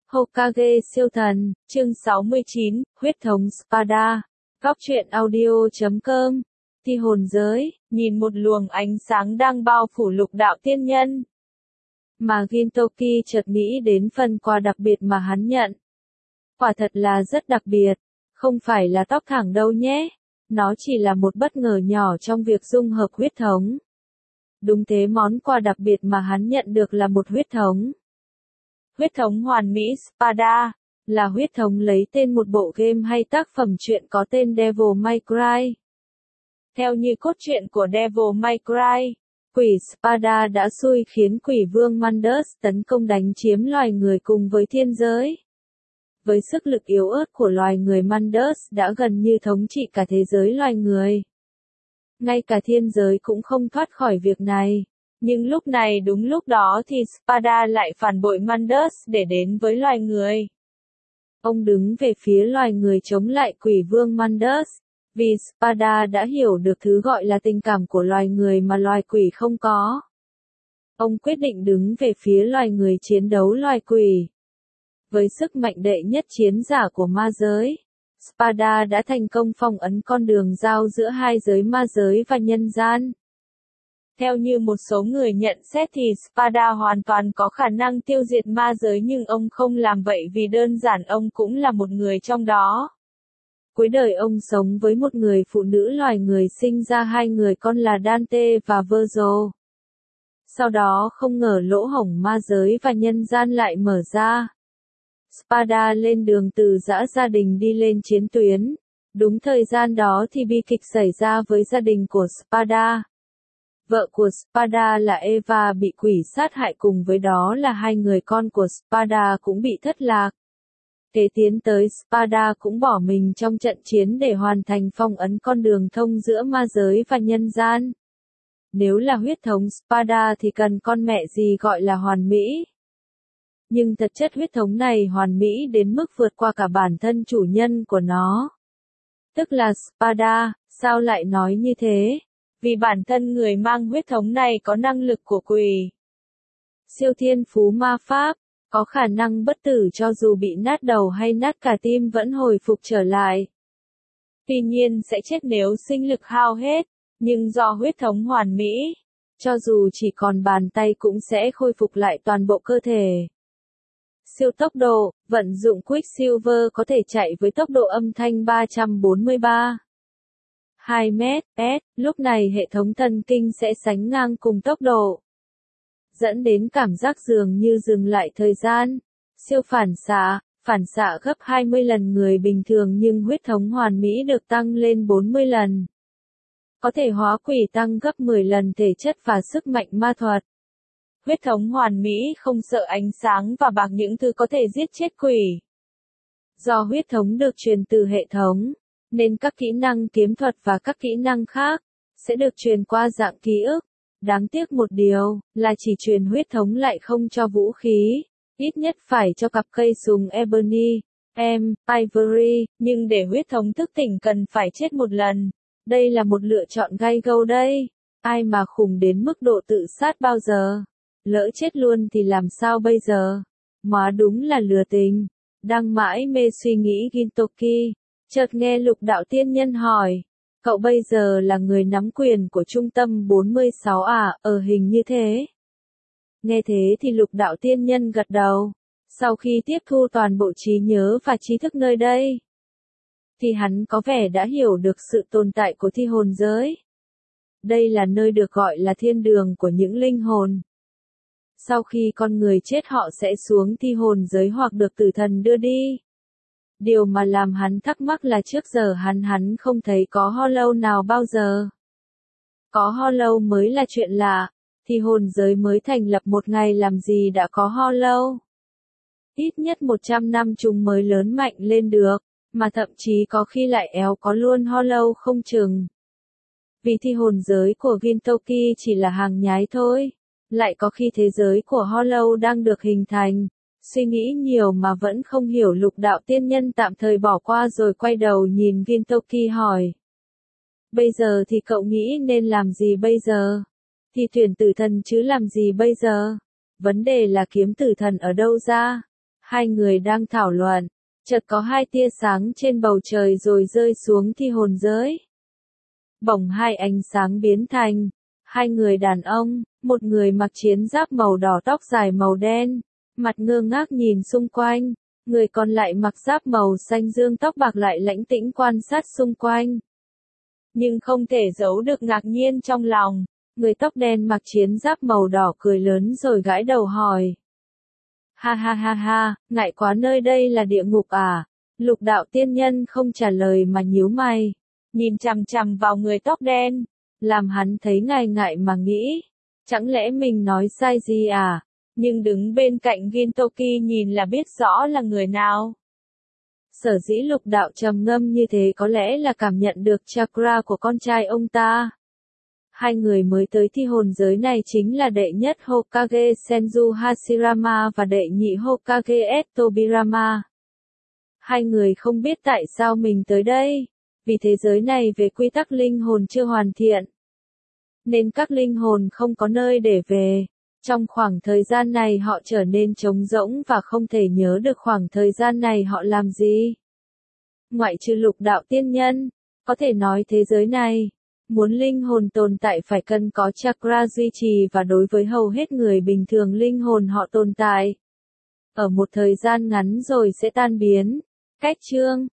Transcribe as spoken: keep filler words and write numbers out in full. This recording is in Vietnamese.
Hokage siêu thần, chương sáu mươi chín, huyết thống Spada. Góc truyện audio chấm com. Thi hồn giới, nhìn một luồng ánh sáng đang bao phủ lục đạo tiên nhân. Mà Gintoki chợt nghĩ đến phần quà đặc biệt mà hắn nhận. Quả thật là rất đặc biệt, không phải là tóc thẳng đâu nhé. Nó chỉ là một bất ngờ nhỏ trong việc dung hợp huyết thống. Đúng thế, món quà đặc biệt mà hắn nhận được là một huyết thống. Huyết thống hoàn mỹ Spada, là huyết thống lấy tên một bộ game hay tác phẩm truyện có tên Devil May Cry. Theo như cốt truyện của Devil May Cry, quỷ Spada đã xui khiến quỷ vương Mandus tấn công đánh chiếm loài người cùng với thiên giới. Với sức lực yếu ớt của loài người, Mandus đã gần như thống trị cả thế giới loài người. Ngay cả thiên giới cũng không thoát khỏi việc này. Nhưng lúc này đúng lúc đó thì Spada lại phản bội Mandus để đến với loài người. Ông đứng về phía loài người chống lại quỷ vương Mandus, vì Spada đã hiểu được thứ gọi là tình cảm của loài người mà loài quỷ không có. Ông quyết định đứng về phía loài người chiến đấu loài quỷ. Với sức mạnh đệ nhất chiến giả của ma giới, Spada đã thành công phong ấn con đường giao giữa hai giới ma giới và nhân gian. Theo như một số người nhận xét thì Spada hoàn toàn có khả năng tiêu diệt ma giới, nhưng ông không làm vậy vì đơn giản ông cũng là một người trong đó. Cuối đời ông sống với một người phụ nữ loài người, sinh ra hai người con là Dante và Virgil. Sau đó không ngờ lỗ hổng ma giới và nhân gian lại mở ra. Spada lên đường từ giã gia đình đi lên chiến tuyến. Đúng thời gian đó thì bi kịch xảy ra với gia đình của Spada. Vợ của Spada là Eva bị quỷ sát hại, cùng với đó là hai người con của Spada cũng bị thất lạc. Kế tiến tới, Spada cũng bỏ mình trong trận chiến để hoàn thành phong ấn con đường thông giữa ma giới và nhân gian. Nếu là huyết thống Spada thì cần con mẹ gì gọi là hoàn mỹ. Nhưng thật chất huyết thống này hoàn mỹ đến mức vượt qua cả bản thân chủ nhân của nó. Tức là Spada. Sao lại nói như thế? Vì bản thân người mang huyết thống này có năng lực của quỷ. Siêu thiên phú ma pháp, có khả năng bất tử cho dù bị nát đầu hay nát cả tim vẫn hồi phục trở lại. Tuy nhiên sẽ chết nếu sinh lực hao hết, nhưng do huyết thống hoàn mỹ, cho dù chỉ còn bàn tay cũng sẽ khôi phục lại toàn bộ cơ thể. Siêu tốc độ, vận dụng Quicksilver có thể chạy với tốc độ âm thanh ba trăm bốn mươi ba. hai mét per, lúc này hệ thống thần kinh sẽ sánh ngang cùng tốc độ, dẫn đến cảm giác dường như dừng lại thời gian. Siêu phản xạ, phản xạ gấp hai mươi lần người bình thường, nhưng huyết thống hoàn mỹ được tăng lên bốn mươi lần. Có thể hóa quỷ tăng gấp mười lần thể chất và sức mạnh ma thuật. Huyết thống hoàn mỹ không sợ ánh sáng và bạc, những thứ có thể giết chết quỷ. Do huyết thống được truyền từ hệ thống, nên các kỹ năng kiếm thuật và các kỹ năng khác sẽ được truyền qua dạng ký ức. Đáng tiếc một điều là chỉ truyền huyết thống lại không cho vũ khí, ít nhất phải cho cặp cây súng Ebony, em, Ivory, nhưng để huyết thống thức tỉnh cần phải chết một lần. Đây là một lựa chọn gay go đây. Ai mà khủng đến mức độ tự sát bao giờ? Lỡ chết luôn thì làm sao bây giờ? Mà đúng là lừa tình. Đang mãi mê suy nghĩ, Gintoki chợt nghe lục đạo tiên nhân hỏi. Cậu bây giờ là người nắm quyền của trung tâm bốn mươi sáu à? Ờ hình như thế. Nghe thế thì lục đạo tiên nhân gật đầu. Sau khi tiếp thu toàn bộ trí nhớ và trí thức nơi đây, thì hắn có vẻ đã hiểu được sự tồn tại của thi hồn giới. Đây là nơi được gọi là thiên đường của những linh hồn. Sau khi con người chết họ sẽ xuống thi hồn giới hoặc được tử thần đưa đi. Điều mà làm hắn thắc mắc là trước giờ hắn hắn không thấy có Hollow nào bao giờ. Có Hollow mới là chuyện lạ, thi hồn giới mới thành lập một ngày làm gì đã có Hollow. Ít nhất một trăm năm chúng mới lớn mạnh lên được, mà thậm chí có khi lại éo có luôn Hollow không chừng. Vì thi hồn giới của Gintoki chỉ là hàng nhái thôi, lại có khi thế giới của Hollow đang được hình thành. Suy nghĩ nhiều mà vẫn không hiểu, lục đạo tiên nhân tạm thời bỏ qua rồi quay đầu nhìn Gintoki hỏi. Bây giờ thì cậu nghĩ nên làm gì bây giờ? Thì tuyển tử thần chứ làm gì bây giờ? Vấn đề là kiếm tử thần ở đâu ra? Hai người đang thảo luận, chợt có hai tia sáng trên bầu trời rồi rơi xuống thi hồn giới. Bỗng hai ánh sáng biến thành hai người đàn ông, một người mặc chiến giáp màu đỏ tóc dài màu đen, mặt ngơ ngác nhìn xung quanh, người còn lại mặc giáp màu xanh dương tóc bạc lại lãnh tĩnh quan sát xung quanh. Nhưng không thể giấu được ngạc nhiên trong lòng, người tóc đen mặc chiến giáp màu đỏ cười lớn rồi gãi đầu hỏi. Ha ha ha ha, ngại quá nơi đây là địa ngục à? Lục đạo tiên nhân không trả lời mà nhíu mày, nhìn chằm chằm vào người tóc đen, làm hắn thấy ngại ngại mà nghĩ, chẳng lẽ mình nói sai gì à? Nhưng đứng bên cạnh Gintoki nhìn là biết rõ là người nào. Sở dĩ lục đạo trầm ngâm như thế có lẽ là cảm nhận được chakra của con trai ông ta. Hai người mới tới thi hồn giới này chính là đệ nhất Hokage Senju Hashirama và đệ nhị Hokage Ed Tobirama. Hai người không biết tại sao mình tới đây, vì thế giới này về quy tắc linh hồn chưa hoàn thiện, nên các linh hồn không có nơi để về. Trong khoảng thời gian này họ trở nên trống rỗng và không thể nhớ được khoảng thời gian này họ làm gì. Ngoại trừ lục đạo tiên nhân, có thể nói thế giới này, muốn linh hồn tồn tại phải cần có chakra duy trì và đối với hầu hết người bình thường linh hồn họ tồn tại ở một thời gian ngắn rồi sẽ tan biến. Cách chương